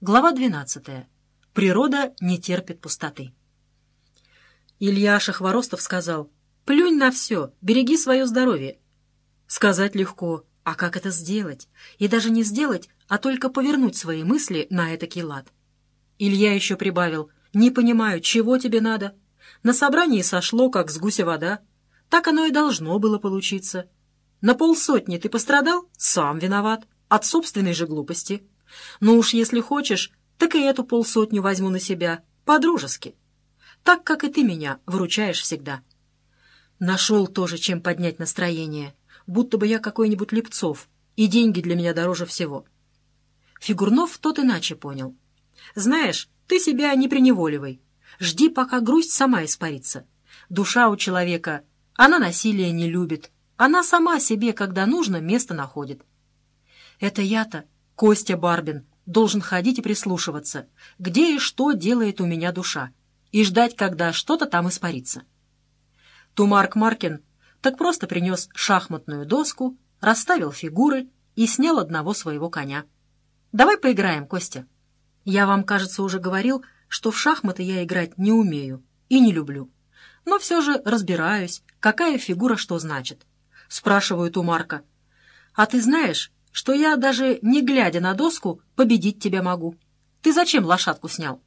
Глава 12. Природа не терпит пустоты. Илья Шахворостов сказал: «Плюнь на все, береги свое здоровье». Сказать легко, а как это сделать? И даже не сделать, а только повернуть свои мысли на этакий лад. Илья еще прибавил: «Не понимаю, чего тебе надо? На собрании сошло, как с гуся вода. Так оно и должно было получиться. На 50 ты пострадал? Сам виноват. От собственной же глупости. Ну уж если хочешь, так и эту 50 возьму на себя, по-дружески. Так, как и ты меня выручаешь всегда». Нашел тоже, чем поднять настроение, будто бы я какой-нибудь Лепцов, и деньги для меня дороже всего. Фигурнов тот иначе понял. «Знаешь, ты себя не преневоливай. Жди, пока грусть сама испарится. Душа у человека, она насилие не любит. Она сама себе, когда нужно, место находит. Это я-то, Костя Барбин, должен ходить и прислушиваться, где и что делает у меня душа, и ждать, когда что-то там испарится». Тумарк Маркин так просто принес шахматную доску, расставил фигуры и снял одного своего коня. «Давай поиграем, Костя. Я вам, кажется, уже говорил, что в шахматы я играть не умею и не люблю. Но все же разбираюсь, какая фигура что значит. Спрашиваю Тумарка: «А ты знаешь, что я, даже не глядя на доску, победить тебя могу? Ты зачем лошадку снял?»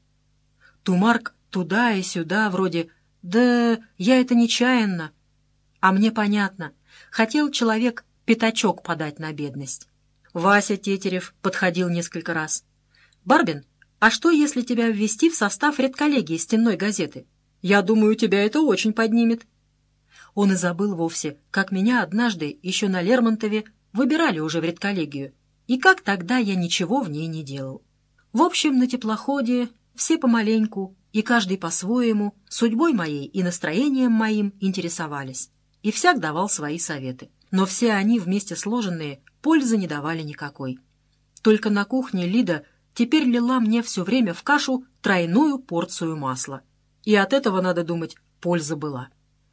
Тумарк туда и сюда вроде: «Да я это нечаянно». А мне понятно. Хотел человек пятачок подать на бедность. Вася Тетерев подходил несколько раз. «Барбин, а что, если тебя ввести в состав редколлегии стенной газеты? Я думаю, тебя это очень поднимет». Он и забыл вовсе, как меня однажды еще на Лермонтове выбирали уже в редколлегию, и как тогда я ничего в ней не делал. В общем, на теплоходе все помаленьку и каждый по-своему судьбой моей и настроением моим интересовались, и всяк давал свои советы. Но все они вместе сложенные пользы не давали никакой. Только на кухне Лида теперь лила мне все время в кашу тройную порцию масла. И от этого, надо думать, польза была.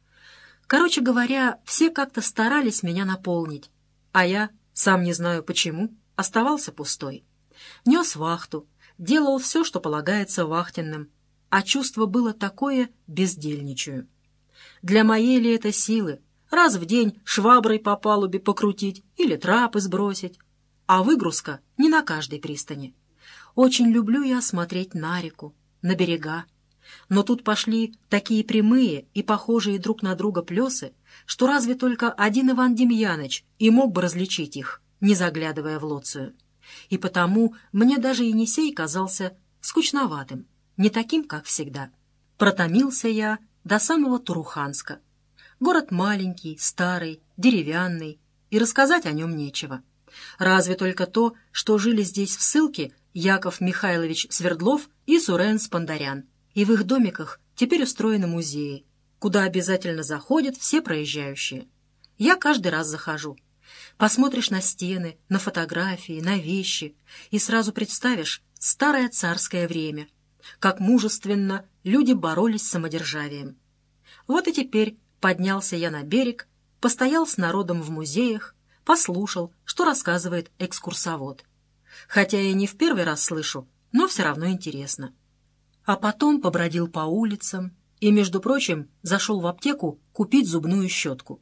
Короче говоря, все как-то старались меня наполнить, а я, сам не знаю почему, оставался пустой. Нес вахту, делал все, что полагается вахтенным, а чувство было такое: бездельничаю. Для моей ли это силы раз в день шваброй по палубе покрутить или трапы сбросить? А выгрузка не на каждой пристани. Очень люблю я смотреть на реку, на берега. Но тут пошли такие прямые и похожие друг на друга плесы, что разве только один Иван Демьяныч и мог бы различить их, не заглядывая в Лоцию. И потому мне даже Енисей казался скучноватым, не таким, как всегда. Протомился я до самого Туруханска. Город маленький, старый, деревянный, и рассказать о нем нечего. Разве только то, что жили здесь в ссылке Яков Михайлович Свердлов и Сурен Спандарян, и в их домиках теперь устроены музеи, куда обязательно заходят все проезжающие. Я каждый раз захожу. Посмотришь на стены, на фотографии, на вещи, и сразу представишь старое царское время, как мужественно люди боролись с самодержавием. Вот и теперь поднялся я на берег, постоял с народом в музеях, послушал, что рассказывает экскурсовод. Хотя я не в первый раз слышу, но все равно интересно. А потом побродил по улицам и, между прочим, зашел в аптеку купить зубную щетку.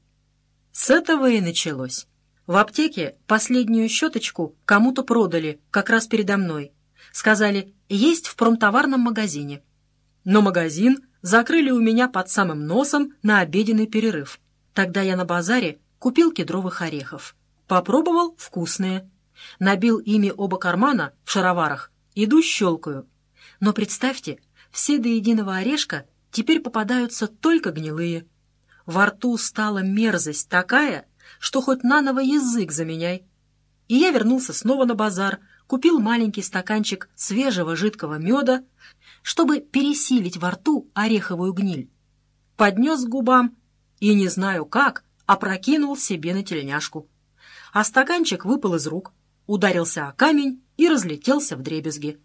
С этого и началось. В аптеке последнюю щеточку кому-то продали, как раз передо мной. Сказали: есть в промтоварном магазине. Но магазин закрыли у меня под самым носом на обеденный перерыв. Тогда я на базаре купил кедровых орехов. Попробовал — вкусные. Набил ими оба кармана в шароварах, иду щелкаю. Но представьте, все до единого орешка теперь попадаются только гнилые. Во рту стала мерзость такая, что хоть наново язык заменяй. И я вернулся снова на базар, купил маленький стаканчик свежего жидкого меда, чтобы пересилить во рту ореховую гниль. Поднес к губам и, не знаю как, опрокинул себе на тельняшку. А стаканчик выпал из рук, ударился о камень и разлетелся вдребезги.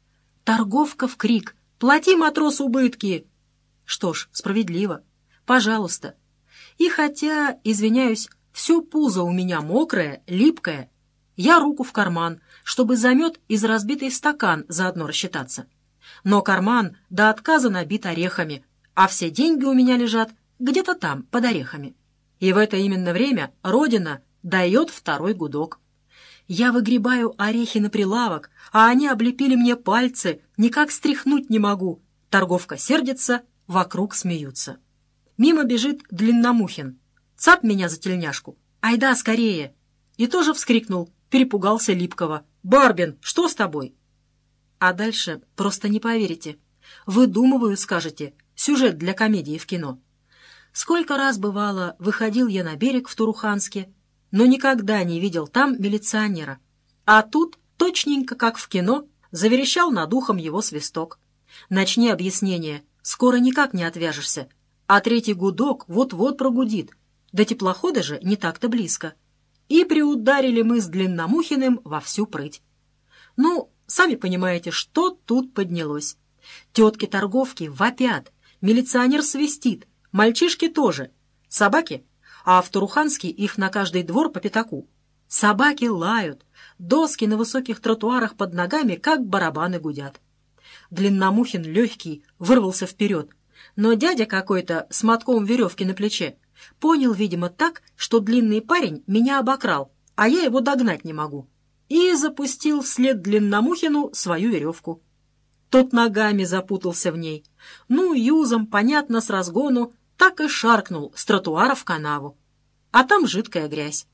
Торговка в крик: «Плати, матрос, убытки!» Что ж, справедливо. Пожалуйста. И хотя, извиняюсь, все пузо у меня мокрое, липкое, Я руку в карман, чтобы за мед и за разбитый стакан заодно рассчитаться. Но карман до отказа набит орехами, а все деньги у меня лежат где-то там, под орехами. И в это именно время Родина дает второй гудок. Я выгребаю орехи на прилавок, а они облепили мне пальцы, никак стряхнуть не могу. Торговка сердится, вокруг смеются. Мимо бежит Длинномухин. Цап меня за тельняшку. «Айда, скорее!» И тоже вскрикнул, перепугался Липкова. «Барбин, что с тобой?» А дальше просто не поверите. Выдумываю, скажете, сюжет для комедии в кино. Сколько раз, бывало, выходил я на берег в Туруханске, но никогда не видел там милиционера. А тут, точненько как в кино, заверещал над ухом его свисток. Начни объяснение, скоро никак не отвяжешься, а третий гудок вот-вот прогудит. До теплохода же не так-то близко. И приударили мы с Длинномухиным во всю прыть. Ну, сами понимаете, что тут поднялось. Тетки-торговки вопят, милиционер свистит, мальчишки тоже. Собаки, а в Туруханске их на каждый двор по пятаку. Собаки лают, доски на высоких тротуарах под ногами, как барабаны гудят. Длинномухин легкий вырвался вперед, но дядя какой-то с мотком веревки на плече понял, видимо, так, что длинный парень меня обокрал, а я его догнать не могу, и запустил вслед Длинномухину свою веревку. Тот ногами запутался в ней. Ну, юзом, понятно, с разгону, так и шаркнул с тротуара в канаву. А там жидкая грязь.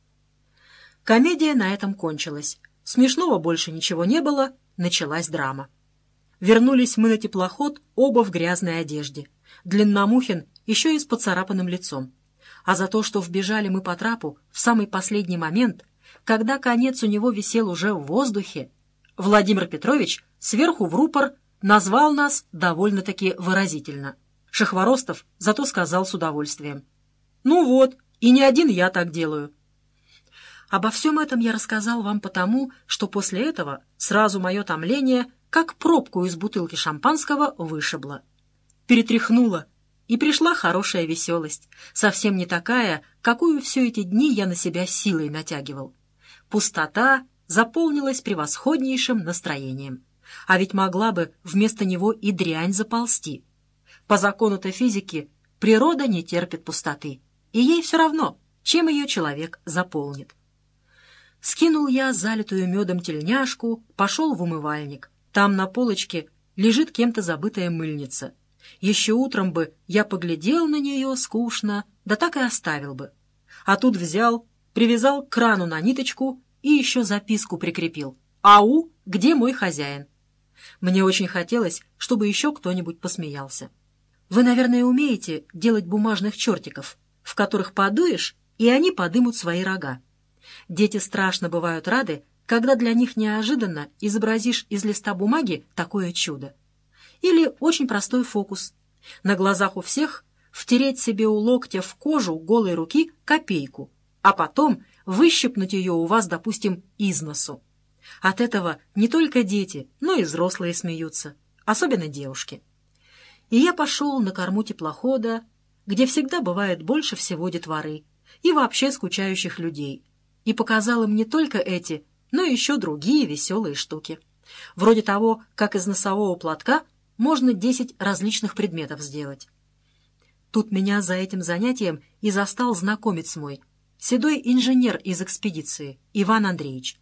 Комедия на этом кончилась. Смешного больше ничего не было, началась драма. Вернулись мы на теплоход оба в грязной одежде. Длинномухин еще и с поцарапанным лицом. А за то, что вбежали мы по трапу в самый последний момент, когда конец у него висел уже в воздухе, Владимир Петрович сверху в рупор назвал нас довольно-таки выразительно. Шахворостов зато сказал с удовольствием: «Ну вот, и не один я так делаю». Обо всем этом я рассказал вам потому, что после этого сразу мое томление, как пробку из бутылки шампанского, вышибло. Перетряхнуло, и пришла хорошая веселость, совсем не такая, какую все эти дни я на себя силой натягивал. Пустота заполнилась превосходнейшим настроением. А ведь могла бы вместо него и дрянь заползти. По закону-то физики природа не терпит пустоты, и ей все равно, чем ее человек заполнит. Скинул я залитую медом тельняшку, пошел в умывальник. Там на полочке лежит кем-то забытая мыльница. Еще утром бы я поглядел на нее скучно, да так и оставил бы. А тут взял, привязал к крану на ниточку и еще записку прикрепил: «Ау, где мой хозяин?» Мне очень хотелось, чтобы еще кто-нибудь посмеялся. Вы, наверное, умеете делать бумажных чертиков, в которых подуешь, и они подымут свои рога. Дети страшно бывают рады, когда для них неожиданно изобразишь из листа бумаги такое чудо. Или очень простой фокус. На глазах у всех втереть себе у локтя в кожу голой руки копейку, а потом выщипнуть ее у вас, допустим, из носу. От этого не только дети, но и взрослые смеются, особенно девушки. И я пошел на корму теплохода, где всегда бывает больше всего детворы и вообще скучающих людей, и показал им не только эти, но еще другие веселые штуки. Вроде того, как из носового платка можно 10 различных предметов сделать. Тут меня за этим занятием и застал знакомец мой, седой инженер из экспедиции, Иван Андреевич.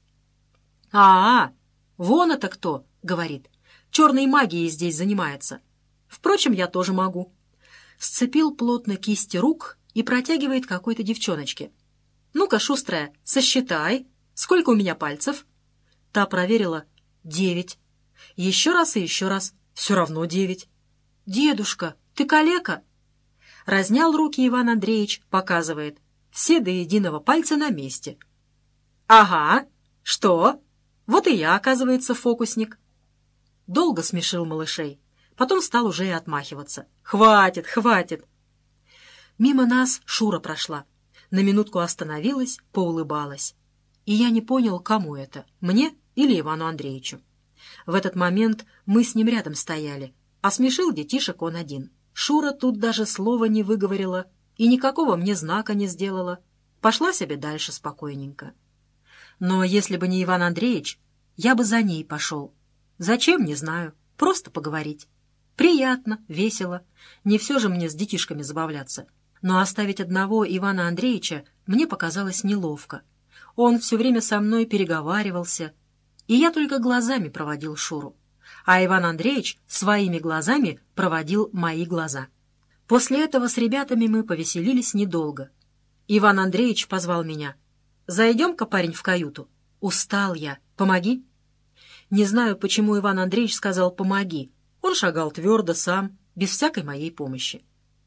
Вон это кто!» — говорит. «Черной магией здесь занимается. Впрочем, я тоже могу». Сцепил плотно кисти рук и протягивает какой-то девчоночке. «Ну-ка, шустрая, сосчитай, сколько у меня пальцев?» Та проверила: 9. Еще раз и еще раз. Все равно 9. «Дедушка, ты калека?» Разнял руки Иван Андреевич, показывает. Все до единого пальца на месте. «Ага, что? Вот и я, оказывается, фокусник». Долго смешил малышей. Потом стал уже и отмахиваться. «Хватит, хватит!» Мимо нас Шура прошла. На минутку остановилась, поулыбалась. И я не понял, кому это, мне или Ивану Андреевичу. В этот момент мы с ним рядом стояли, а смешил детишек он один. Шура тут даже слова не выговорила и никакого мне знака не сделала. Пошла себе дальше спокойненько. Но если бы не Иван Андреевич, я бы за ней пошел. Зачем, не знаю. Просто поговорить. Приятно, весело. Не все же мне с детишками забавляться. Но оставить одного Ивана Андреевича мне показалось неловко. Он все время со мной переговаривался, и я только глазами проводил Шуру. А Иван Андреевич своими глазами проводил мои глаза. После этого с ребятами мы повеселились недолго. Иван Андреевич позвал меня. «Зайдем-ка, парень, в каюту. Устал я. Помоги». Не знаю, почему Иван Андреевич сказал «помоги». Он шагал твердо сам, без всякой моей помощи.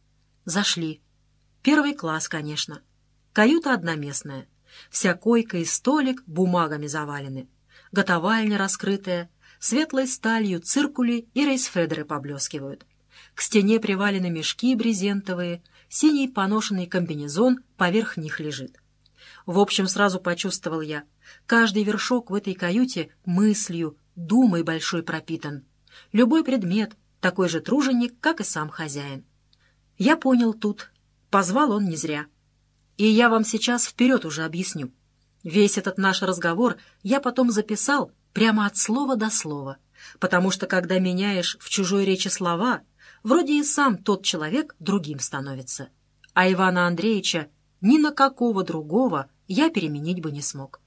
Зашли. Первый класс, конечно. Каюта одноместная. Вся койка и столик бумагами завалены. Готовальня раскрытая, светлой сталью циркули и рейсфедеры поблескивают. К стене привалены мешки брезентовые, синий поношенный комбинезон поверх них лежит. В общем, сразу почувствовал я, каждый вершок в этой каюте мыслью, думой большой пропитан. Любой предмет — такой же труженик, как и сам хозяин. Я понял тут. Позвал он не зря. И я вам сейчас вперед уже объясню. Весь этот наш разговор я потом записал прямо от слова до слова, потому что, когда меняешь в чужой речи слова, вроде и сам тот человек другим становится. А Ивана Андреевича ни на какого другого я переменить бы не смог.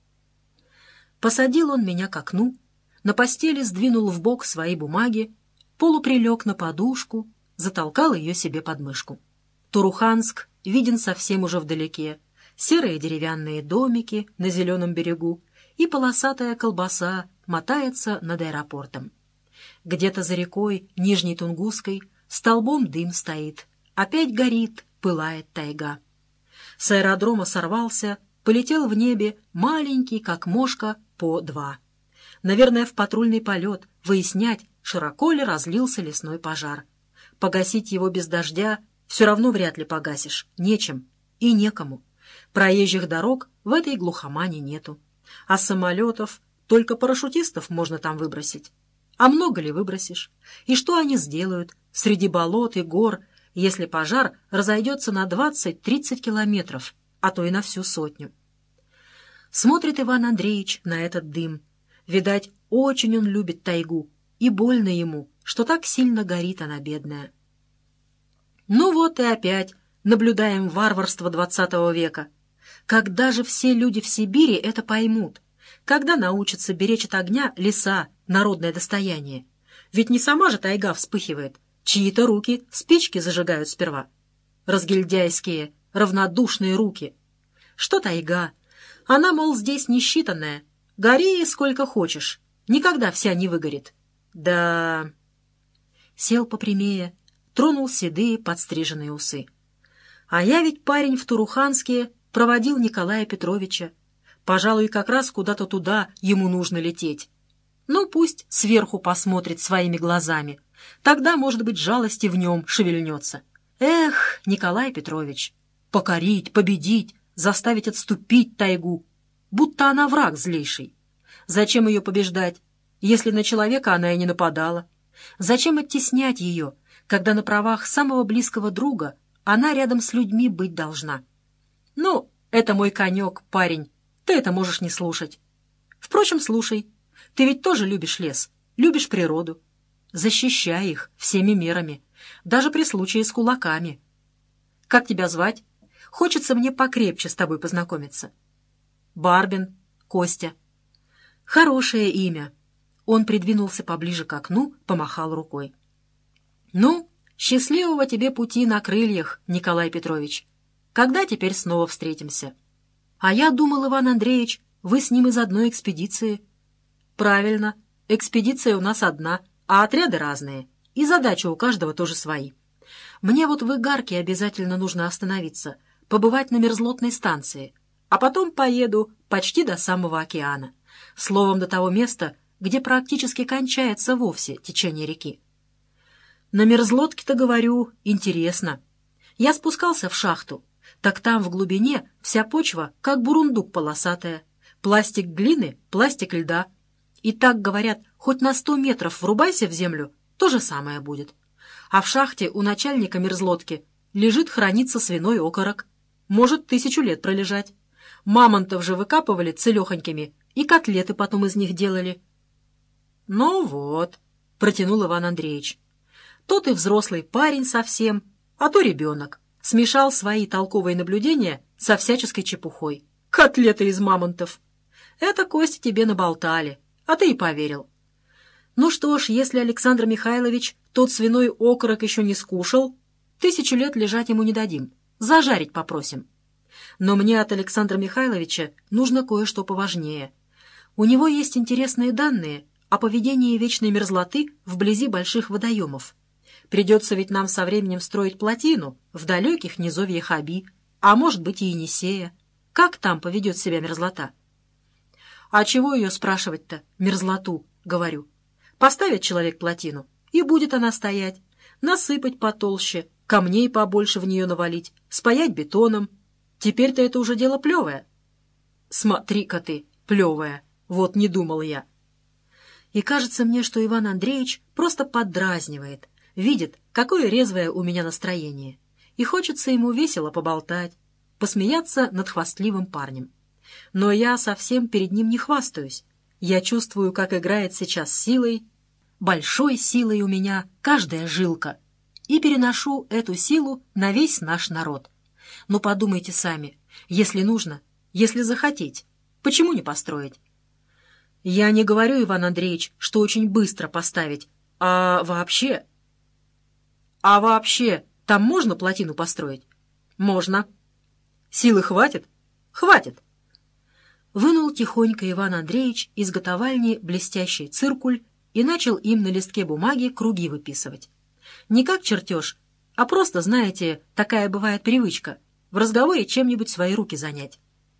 Посадил он меня к окну, на постели сдвинул вбок свои бумаги, полуприлег на подушку, затолкал ее себе под мышку. Туруханск виден совсем уже вдалеке, серые деревянные домики на зеленом берегу и полосатая колбаса мотается над аэропортом. Где-то за рекой Нижней Тунгусской столбом дым стоит, опять горит, пылает тайга. С аэродрома сорвался, полетел в небе маленький, как мошка, По-2. Наверное, в патрульный полет, выяснять, широко ли разлился лесной пожар. Погасить его без дождя все равно вряд ли погасишь, нечем и некому. Проезжих дорог в этой глухомане нету. А самолетов, только парашютистов можно там выбросить. А много ли выбросишь? И что они сделают среди болот и гор, если пожар разойдется на 20-30 километров, а то и на всю 100? Смотрит Иван Андреевич на этот дым. Видать, очень он любит тайгу, и больно ему, что так сильно горит она, бедная. Ну вот и опять наблюдаем варварство 20 века. Когда же все люди в Сибири это поймут? Когда научатся беречь от огня леса, народное достояние? Ведь не сама же тайга вспыхивает, чьи-то руки спички зажигают сперва. Разгильдяйские, равнодушные руки. Что тайга? Она, мол, здесь несчитанная. Гори сколько хочешь, никогда вся не выгорит. Да... Сел попрямее, тронул седые подстриженные усы. А я ведь, парень, в Туруханске проводил Николая Петровича. Пожалуй, как раз куда-то туда ему нужно лететь. Ну, пусть сверху посмотрит своими глазами. Тогда, может быть, жалости в нем шевельнется. Эх, Николай Петрович, покорить, победить, заставить отступить тайгу, будто она враг злейший. Зачем ее побеждать, если на человека она и не нападала? Зачем оттеснять ее, когда на правах самого близкого друга она рядом с людьми быть должна? Ну, это мой конек, парень, ты это можешь не слушать. Впрочем, слушай, ты ведь тоже любишь лес, любишь природу. Защищай их всеми мерами, даже при случае с кулаками. Как тебя звать? Хочется мне покрепче с тобой познакомиться. Барбин, Костя. Хорошее имя. Он придвинулся поближе к окну, помахал рукой. Ну, счастливого тебе пути на крыльях, Николай Петрович. Когда теперь снова встретимся? А я думал, Иван Андреевич, вы с ним из одной экспедиции. Правильно, экспедиция у нас одна, а отряды разные, и задачи у каждого тоже свои. Мне вот в Игарке обязательно нужно остановиться, побывать на мерзлотной станции, а потом поеду почти до самого океана, словом, до того места, где практически кончается вовсе течение реки. На мерзлотке-то, говорю, интересно. Я спускался в шахту, так там в глубине вся почва, как бурундук полосатая, пластик глины, пластик льда. И так, говорят, хоть на 100 метров врубайся в землю, то же самое будет. А в шахте у начальника мерзлотки лежит хранится свиной окорок. Может 1000 лет пролежать. Мамонтов же выкапывали целехонькими, и котлеты потом из них делали. «Ну вот», — протянул Иван Андреевич, — «то ты взрослый парень совсем, а то ребенок. Смешал свои толковые наблюдения со всяческой чепухой. Котлеты из мамонтов. Это, Костя, тебе наболтали, а ты и поверил. Ну что ж, если Александр Михайлович тот свиной окорок еще не скушал, 1000 лет лежать ему не дадим, зажарить попросим. Но мне от Александра Михайловича нужно кое-что поважнее. У него есть интересные данные о поведении вечной мерзлоты вблизи больших водоемов. Придется ведь нам со временем строить плотину в далеких низовьях Оби, а может быть и Енисея. Как там поведет себя мерзлота? А чего ее спрашивать-то, мерзлоту, говорю. Поставит человек плотину, и будет она стоять. Насыпать потолще, камней побольше в нее навалить, спаять бетоном. Теперь-то это уже дело плевое. Смотри-ка ты, плевое, вот не думал я. И кажется мне, что Иван Андреевич просто поддразнивает, видит, какое резвое у меня настроение, и хочется ему весело поболтать, посмеяться над хвастливым парнем. Но я совсем перед ним не хвастаюсь. Я чувствую, как играет сейчас силой, большой силой у меня каждая жилка, и переношу эту силу на весь наш народ. Ну подумайте сами, если нужно, если захотеть, почему не построить? Я не говорю, Иван Андреевич, что очень быстро поставить, а вообще... А вообще, там можно плотину построить? Можно. Силы хватит? Хватит. Вынул тихонько Иван Андреевич из готовальни блестящий циркуль и начал им на листке бумаги круги выписывать. Не как чертеж, а просто, знаете, такая бывает привычка в разговоре чем-нибудь свои руки занять.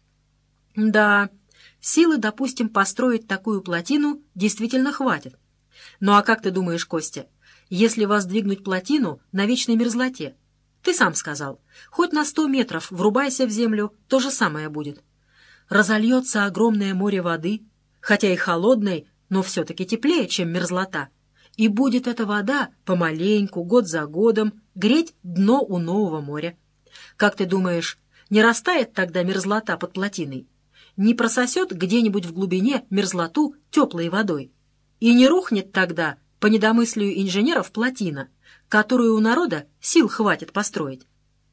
Да, силы, допустим, построить такую плотину действительно хватит. Ну а как ты думаешь, Костя, если воздвигнуть плотину на вечной мерзлоте? Ты сам сказал, хоть на 100 метров врубайся в землю, то же самое будет. Разольется огромное море воды, хотя и холодной, но все-таки теплее, чем мерзлота. И будет эта вода помаленьку, год за годом, греть дно у нового моря. Как ты думаешь, не растает тогда мерзлота под плотиной? Не прососет где-нибудь в глубине мерзлоту теплой водой? И не рухнет тогда, по недомыслию инженеров, плотина, которую у народа сил хватит построить?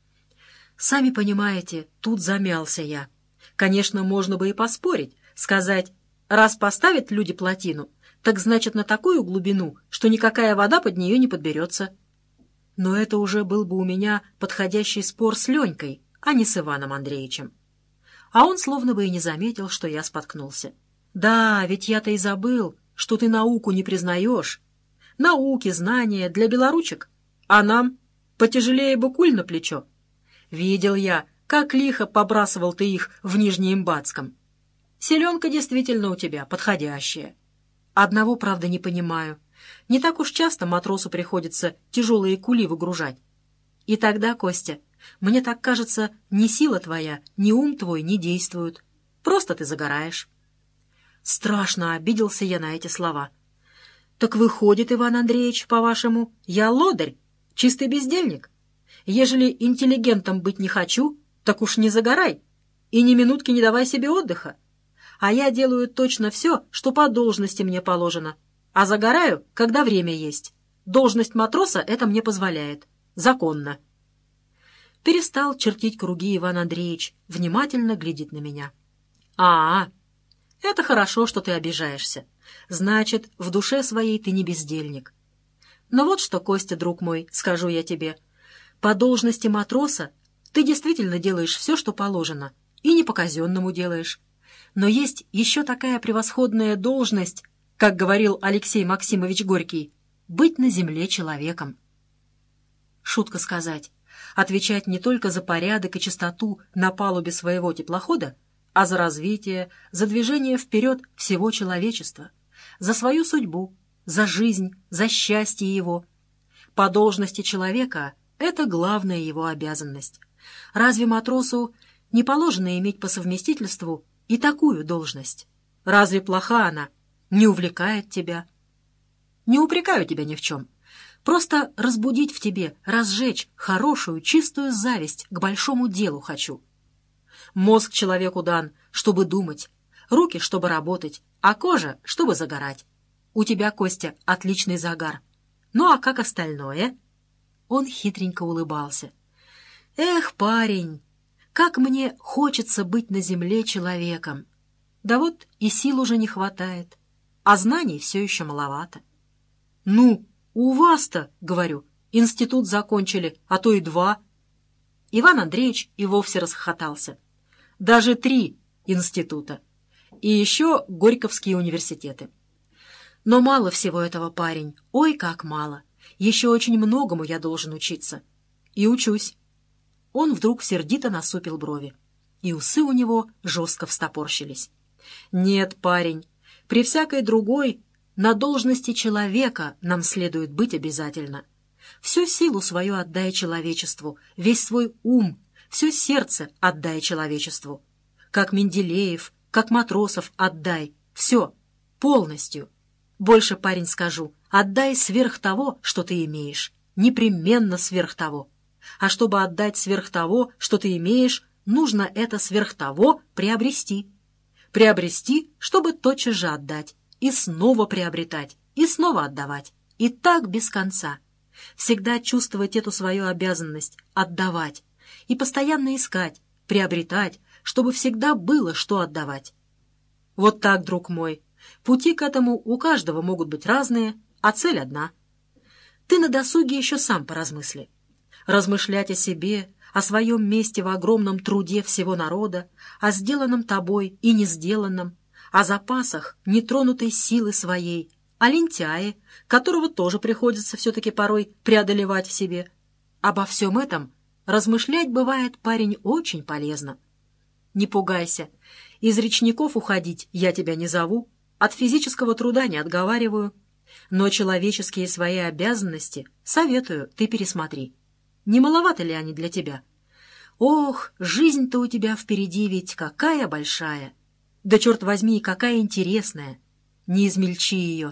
Сами понимаете, тут замялся я. Конечно, можно бы и поспорить, сказать, раз поставят люди плотину, так значит на такую глубину, что никакая вода под нее не подберется. Но это уже был бы у меня подходящий спор с Ленькой, а не с Иваном Андреевичем. А он словно бы и не заметил, что я споткнулся. Да, ведь я-то и забыл, что ты науку не признаешь. Науки, знания для белоручек, а нам потяжелее бы куль на плечо. Видел я, как лихо побрасывал ты их в Нижнеимбатском. Селенка действительно у тебя подходящая. Одного, правда, не понимаю. Не так уж часто матросу приходится тяжелые кули выгружать. И тогда, Костя, мне так кажется, ни сила твоя, ни ум твой не действуют. Просто ты загораешь. Страшно обиделся я на эти слова. Так выходит, Иван Андреевич, по-вашему, я лодырь, чистый бездельник? Ежели интеллигентом быть не хочу, так уж не загорай и ни минутки не давай себе отдыха. А я делаю точно все, что по должности мне положено, а загораю, когда время есть. Должность матроса это мне позволяет. Законно. Перестал чертить круги Иван Андреевич, внимательно глядит на меня. Это хорошо, что ты обижаешься. Значит, в душе своей ты не бездельник. Но вот что, Костя, друг мой, скажу я тебе. По должности матроса ты действительно делаешь все, что положено, и не по-казенному делаешь. Но есть еще такая превосходная должность, как говорил Алексей Максимович Горький, быть на земле человеком. Шутка сказать, отвечать не только за порядок и чистоту на палубе своего теплохода, а за развитие, за движение вперед всего человечества, за свою судьбу, за жизнь, за счастье его. По должности человека это главная его обязанность. Разве матросу не положено иметь по совместительству и такую должность? Разве плоха она? Не увлекает тебя? Не упрекаю тебя ни в чем. Просто разбудить в тебе, разжечь хорошую, чистую зависть к большому делу хочу. Мозг человеку дан, чтобы думать, руки, чтобы работать, а кожа, чтобы загорать. У тебя, Костя, отличный загар. Ну а как остальное?» Он хитренько улыбался. «Эх, парень, как мне хочется быть на земле человеком! Да вот и сил уже не хватает, а знаний все еще маловато». «Ну, у вас-то, — говорю, — институт закончили, а то и 2. Иван Андреевич и вовсе расхохотался. «Даже 3 института. И еще Горьковские университеты. Но мало всего этого, парень, ой, как мало. Еще очень многому я должен учиться. И учусь». Он вдруг сердито насупил брови, и усы у него жестко встопорщились. «Нет, парень, при всякой другой на должности человека нам следует быть обязательно. Всю силу свою отдай человечеству, весь свой ум, все сердце отдай человечеству. Как Менделеев, как Матросов отдай, все, полностью. Больше, парень, скажу, отдай сверх того, что ты имеешь, непременно сверх того. А чтобы отдать сверх того, что ты имеешь, нужно это сверх того приобрести. Приобрести, чтобы тотчас же отдать, и снова приобретать, и снова отдавать, и так без конца. Всегда чувствовать эту свою обязанность, отдавать, и постоянно искать, приобретать, чтобы всегда было что отдавать. Вот так, друг мой, пути к этому у каждого могут быть разные, а цель одна. Ты на досуге еще сам поразмысли. Размышлять о себе, о своем месте в огромном труде всего народа, о сделанном тобой и не сделанном, о запасах нетронутой силы своей, о лентяе, которого тоже приходится все-таки порой преодолевать в себе. Обо всем этом размышлять бывает, парень, очень полезно. Не пугайся, из речников уходить я тебя не зову, от физического труда не отговариваю, но человеческие свои обязанности советую, ты пересмотри. Не маловато ли они для тебя? Ох, жизнь-то у тебя впереди ведь какая большая! Да, черт возьми, какая интересная! Не измельчи ее!»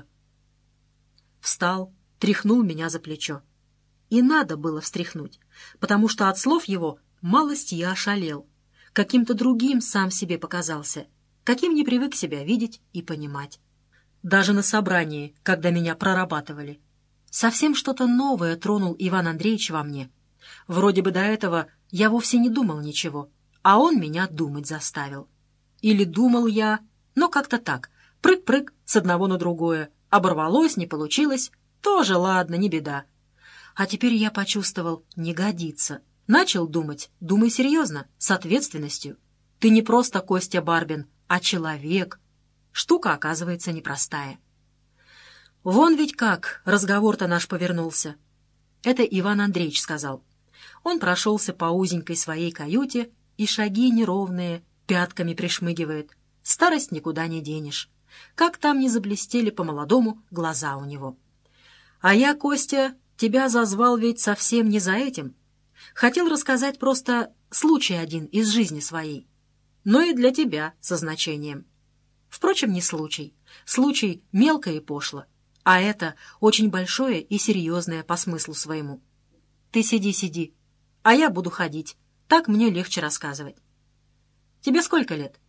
Встал, тряхнул меня за плечо. И надо было встряхнуть, потому что от слов его малость я ошалел. Каким-то другим сам себе показался, каким не привык себя видеть и понимать. Даже на собрании, когда меня прорабатывали. Совсем что-то новое тронул Иван Андреевич во мне. Вроде бы до этого я вовсе не думал ничего, а он меня думать заставил. Или думал я, но как-то так, прыг-прыг с одного на другое, оборвалось, не получилось, тоже ладно, не беда. А теперь я почувствовал, не годится. Начал думать, думай серьезно, с ответственностью. Ты не просто Костя Барбин, а человек. Штука, оказывается, непростая. Вон ведь как разговор-то наш повернулся. Это Иван Андреевич сказал. Он прошелся по узенькой своей каюте, и шаги неровные, пятками пришмыгивает. Старость никуда не денешь. Как там не заблестели по-молодому глаза у него. А я, Костя, тебя зазвал ведь совсем не за этим. Хотел рассказать просто случай один из жизни своей. Но и для тебя со значением. Впрочем, не случай. Случай мелко и пошло. А это очень большое и серьезное по смыслу своему. Ты сиди, а я буду ходить. Так мне легче рассказывать. Тебе сколько лет?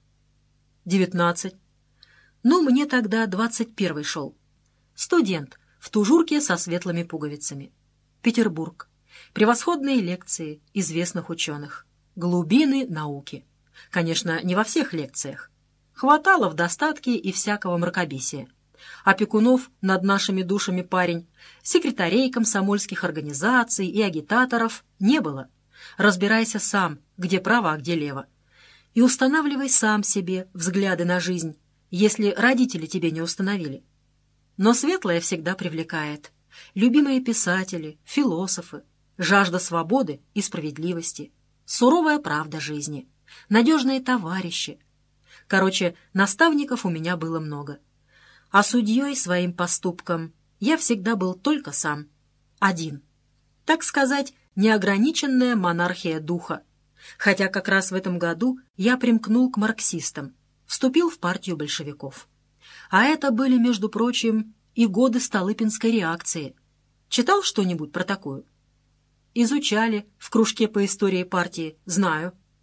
19. Ну, мне тогда 21 шел. Студент, в тужурке со светлыми пуговицами. Петербург. Превосходные лекции известных ученых. Глубины науки. Конечно, не во всех лекциях. Хватало в достатке и всякого мракобесия. Опекунов над нашими душами, парень, секретарей комсомольских организаций и агитаторов не было. Разбирайся сам, где право, а где лево. И устанавливай сам себе взгляды на жизнь, если родители тебе не установили. Но светлое всегда привлекает. Любимые писатели, философы, жажда свободы и справедливости, суровая правда жизни, надежные товарищи. Короче, наставников у меня было много. А судьей своим поступкам я всегда был только сам. Один. Так сказать, неограниченная монархия духа. Хотя как раз в этом году я примкнул к марксистам, вступил в партию большевиков. А это были, между прочим, и годы Столыпинской реакции. Читал что-нибудь про такую? Изучали в кружке по истории партии, знаю.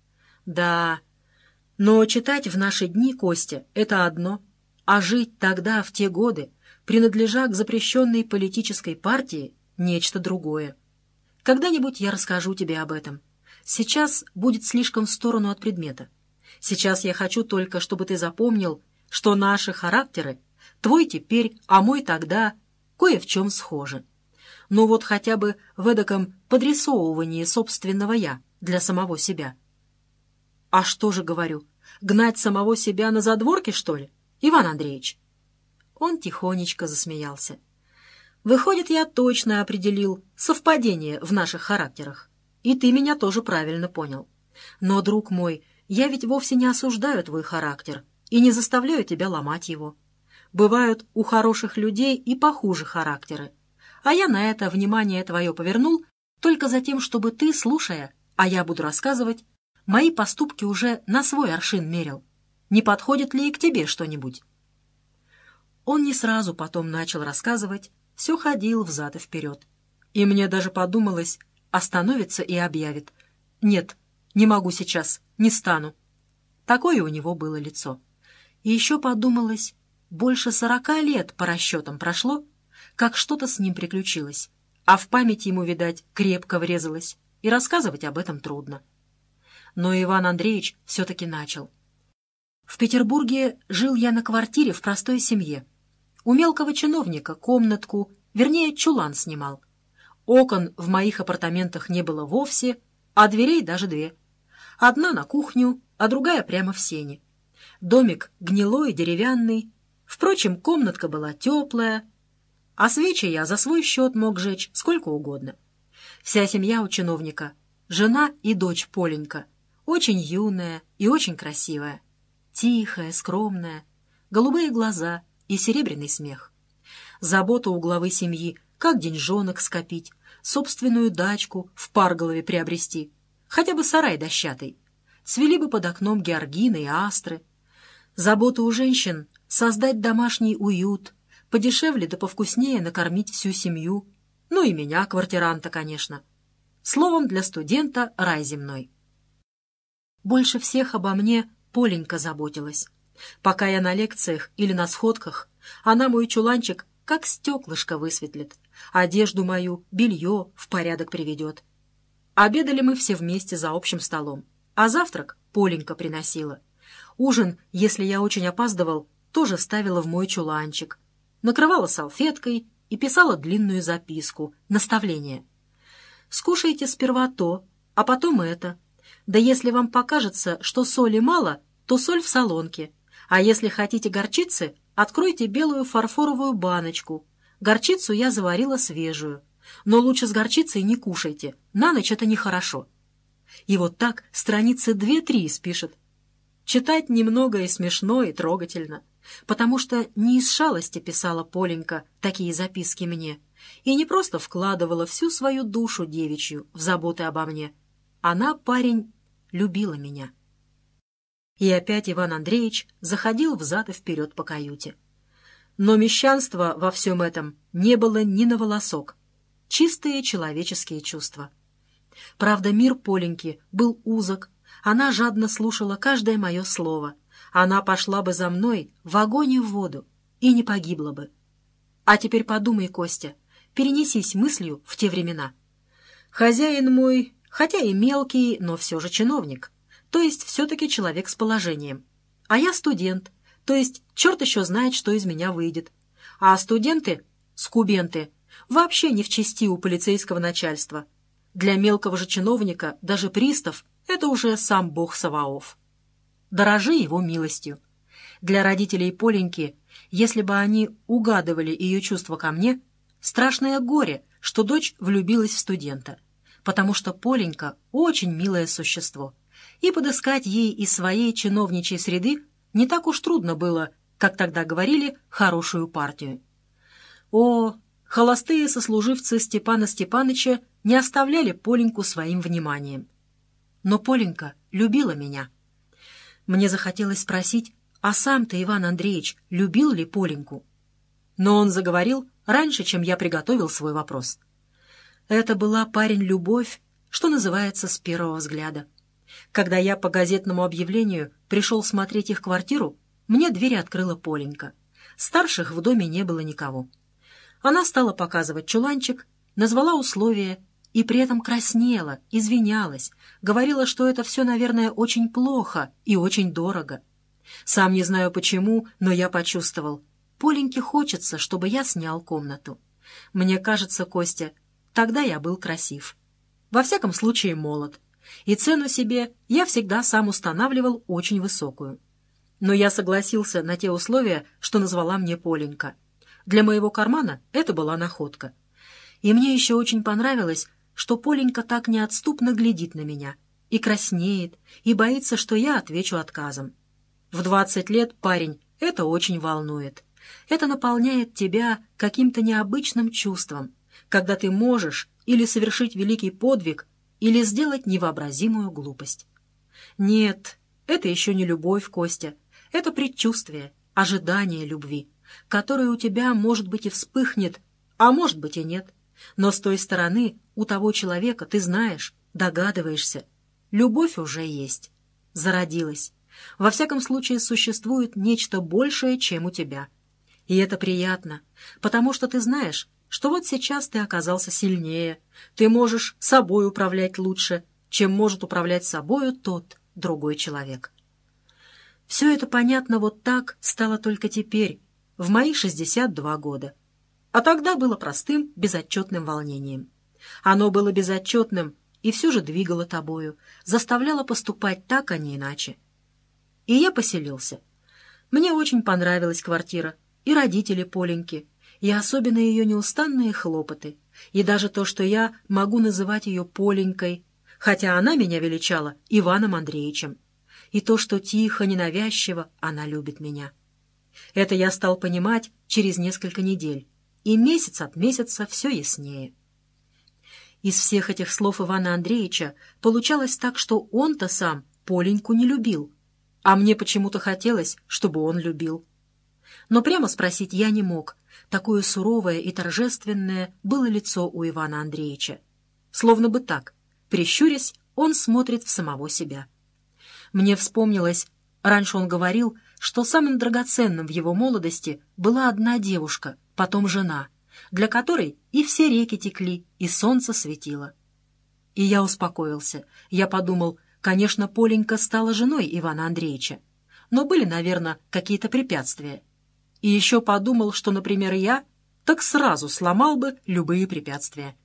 Да, но читать в наши дни, Костя, это одно, а жить тогда, в те годы, принадлежа к запрещенной политической партии, нечто другое. Когда-нибудь я расскажу тебе об этом. Сейчас будет слишком в сторону от предмета. Сейчас я хочу только, чтобы ты запомнил, что наши характеры, твой теперь, а мой тогда, кое в чем схожи. Ну вот хотя бы в эдаком подрисовывании собственного «я» для самого себя. А что же, говорю, гнать самого себя на задворки, что ли, Иван Андреевич? Он тихонечко засмеялся. Выходит, я точно определил совпадение в наших характерах. И ты меня тоже правильно понял. Но, друг мой, я ведь вовсе не осуждаю твой характер и не заставляю тебя ломать его. Бывают у хороших людей и похуже характеры. А я на это внимание твое повернул только за тем, чтобы ты, слушая, а я буду рассказывать, мои поступки уже на свой аршин мерил. Не подходит ли и к тебе что-нибудь? Он не сразу потом начал рассказывать, все ходил взад и вперед. И мне даже подумалось, остановится и объявит: «Нет, не могу сейчас, не стану». Такое у него было лицо. И еще подумалось, больше 40 лет по расчетам прошло, как что-то с ним приключилось, а в память ему, видать, крепко врезалось, и рассказывать об этом трудно. Но Иван Андреевич все-таки начал. В Петербурге жил я на квартире в простой семье. У мелкого чиновника комнатку, вернее, чулан снимал. Окон в моих апартаментах не было вовсе, а дверей даже 2. Одна на кухню, а другая прямо в сене. Домик гнилой, деревянный. Впрочем, комнатка была теплая, а свечи я за свой счет мог жечь сколько угодно. Вся семья у чиновника, жена и дочь Поленька, очень юная и очень красивая. Тихая, скромная, голубые глаза и серебряный смех. Забота у главы семьи, как деньжонок скопить, собственную дачку в Парголове приобрести, хотя бы сарай дощатый. Цвели бы под окном георгины и астры. Забота у женщин — создать домашний уют, подешевле да повкуснее накормить всю семью, ну и меня, квартиранта, конечно. Словом, для студента рай земной. Больше всех обо мне Поленька заботилась. Пока я на лекциях или на сходках, она мой чуланчик как стеклышко высветлит, одежду мою, белье в порядок приведет. Обедали мы все вместе за общим столом, а завтрак Поленька приносила. Ужин, если я очень опаздывал, тоже ставила в мой чуланчик, накрывала салфеткой и писала длинную записку, наставление. «Скушайте сперва то, а потом это. Да если вам покажется, что соли мало, то соль в солонке. А если хотите горчицы, откройте белую фарфоровую баночку. Горчицу я заварила свежую. Но лучше с горчицей не кушайте, на ночь это нехорошо». И вот так страницы 2-3 спишет. Читать немного и смешно, и трогательно, потому что не из шалости писала Поленька такие записки мне и не просто вкладывала всю свою душу девичью в заботы обо мне. Она, парень, любила меня. И опять Иван Андреевич заходил взад и вперед по каюте. Но мещанства во всем этом не было ни на волосок. Чистые человеческие чувства. Правда, мир Поленьки был узок. Она жадно слушала каждое мое слово. Она пошла бы за мной в огонь и в воду и не погибла бы. А теперь подумай, Костя, перенесись мыслью в те времена. Хозяин мой, хотя и мелкий, но все же чиновник, то есть все-таки человек с положением. А я студент, то есть черт еще знает, что из меня выйдет. А студенты, скубенты, вообще не в чести у полицейского начальства. Для мелкого же чиновника, даже пристав, это уже сам бог Саваоф. Дорожи его милостью. Для родителей Поленьки, если бы они угадывали ее чувства ко мне, страшное горе, что дочь влюбилась в студента, потому что Поленька очень милое существо, и подыскать ей из своей чиновничьей среды не так уж трудно было, как тогда говорили, хорошую партию. О, холостые сослуживцы Степана Степаныча не оставляли Поленьку своим вниманием. Но Поленька любила меня. Мне захотелось спросить, а сам-то Иван Андреевич любил ли Поленьку? Но он заговорил раньше, чем я приготовил свой вопрос. Это была, парень, любовь, что называется, с первого взгляда. Когда я по газетному объявлению пришел смотреть их квартиру, мне дверь открыла Поленька. Старших в доме не было никого. Она стала показывать чуланчик, назвала условия и при этом краснела, извинялась, говорила, что это все, наверное, очень плохо и очень дорого. Сам не знаю почему, но я почувствовал. Поленьке хочется, чтобы я снял комнату. Мне кажется, Костя, тогда я был красив. Во всяком случае, молод. И цену себе я всегда сам устанавливал очень высокую. Но я согласился на те условия, что назвала мне Поленька. Для моего кармана это была находка. И мне еще очень понравилось, что Поленька так неотступно глядит на меня, и краснеет, и боится, что я отвечу отказом. В 20 лет, парень, это очень волнует. Это наполняет тебя каким-то необычным чувством, когда ты можешь или совершить великий подвиг, или сделать невообразимую глупость. Нет, это еще не любовь, Костя. Это предчувствие, ожидание любви, которое у тебя, может быть, и вспыхнет, а может быть и нет. Но с той стороны у того человека ты знаешь, догадываешься. Любовь уже есть, зародилась. Во всяком случае, существует нечто большее, чем у тебя. И это приятно, потому что ты знаешь, что вот сейчас ты оказался сильнее, ты можешь собой управлять лучше, чем может управлять собою тот другой человек. Все это понятно вот так стало только теперь, в мои 62 года. А тогда было простым, безотчетным волнением. Оно было безотчетным и все же двигало тобою, заставляло поступать так, а не иначе. И я поселился. Мне очень понравилась квартира, и родители Поленьки, и особенно ее неустанные хлопоты, и даже то, что я могу называть ее Поленькой, хотя она меня величала Иваном Андреевичем, и то, что тихо, ненавязчиво она любит меня. Это я стал понимать через несколько недель, и месяц от месяца все яснее. Из всех этих слов Ивана Андреевича получалось так, что он-то сам Поленьку не любил, а мне почему-то хотелось, чтобы он любил. Но прямо спросить я не мог. Такое суровое и торжественное было лицо у Ивана Андреевича. Словно бы так, прищурясь, он смотрит в самого себя. Мне вспомнилось, раньше он говорил, что самым драгоценным в его молодости была одна девушка, потом жена, для которой и все реки текли, и солнце светило. И я успокоился. Я подумал, конечно, Поленька стала женой Ивана Андреевича, но были, наверное, какие-то препятствия. И еще подумал, что, например, я так сразу сломал бы любые препятствия.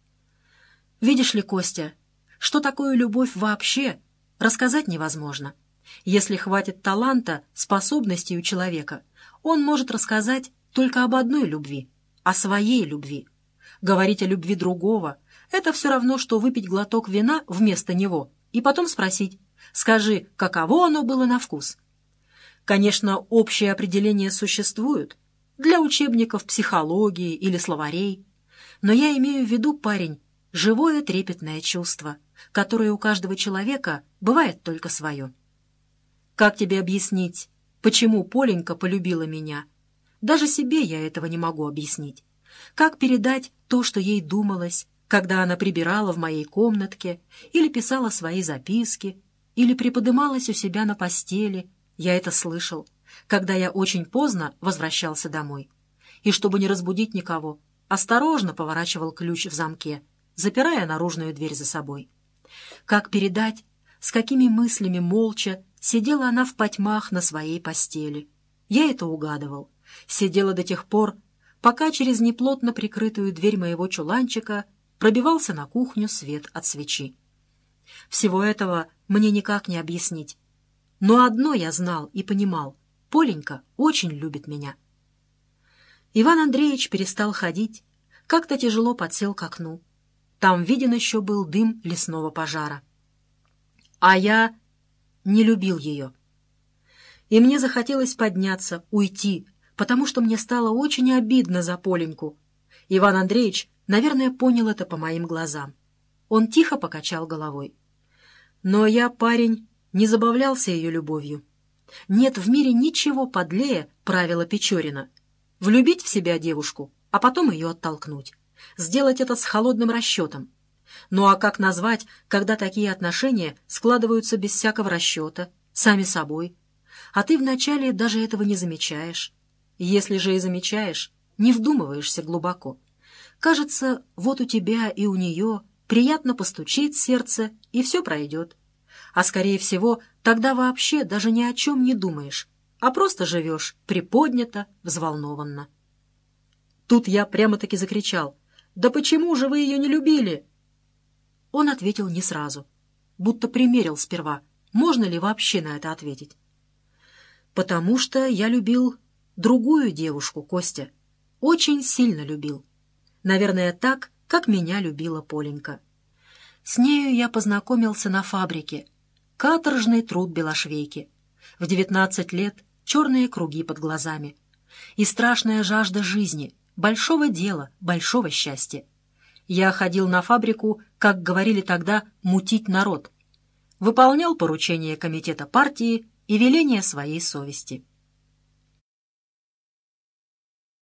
Видишь ли, Костя, что такое любовь вообще, рассказать невозможно. Если хватит таланта, способностей у человека, он может рассказать только об одной любви, о своей любви. Говорить о любви другого — это все равно, что выпить глоток вина вместо него и потом спросить: «Скажи, каково оно было на вкус?» Конечно, общие определения существуют для учебников психологии или словарей, но я имею в виду, парень, живое трепетное чувство, которое у каждого человека бывает только свое. Как тебе объяснить, почему Поленька полюбила меня? Даже себе я этого не могу объяснить. Как передать то, что ей думалось, когда она прибирала в моей комнатке, или писала свои записки, или приподымалась у себя на постели? Я это слышал, когда я очень поздно возвращался домой. И чтобы не разбудить никого, осторожно поворачивал ключ в замке, запирая наружную дверь за собой. Как передать, с какими мыслями молча сидела она в потьмах на своей постели? Я это угадывал. Сидела до тех пор, пока через неплотно прикрытую дверь моего чуланчика пробивался на кухню свет от свечи. Всего этого мне никак не объяснить. Но одно я знал и понимал: Поленька очень любит меня. Иван Андреевич перестал ходить, как-то тяжело подсел к окну. Там виден еще был дым лесного пожара. А я не любил ее. И мне захотелось подняться, уйти, потому что мне стало очень обидно за Поленьку. Иван Андреевич, наверное, понял это по моим глазам. Он тихо покачал головой. Но я, парень, не забавлялся ее любовью. Нет в мире ничего подлее правила Печорина. Влюбить в себя девушку, а потом ее оттолкнуть. Сделать это с холодным расчетом. Ну а как назвать, когда такие отношения складываются без всякого расчета, сами собой? А ты вначале даже этого не замечаешь. Если же и замечаешь, не вдумываешься глубоко. Кажется, вот у тебя и у нее приятно постучит сердце, и все пройдет. А скорее всего, тогда вообще даже ни о чем не думаешь, а просто живешь приподнято, взволнованно. Тут я прямо-таки закричал: «Да почему же вы ее не любили?» Он ответил не сразу, будто примерил сперва, можно ли вообще на это ответить. «Потому что я любил другую девушку, Костя. Очень сильно любил. Наверное, так, как меня любила Поленька. С нею я познакомился на фабрике. Каторжный труд белошвейки. В 19 лет черные круги под глазами. И страшная жажда жизни, большого дела, большого счастья. Я ходил на фабрику, как говорили тогда, мутить народ. Выполнял поручения комитета партии и веления своей совести.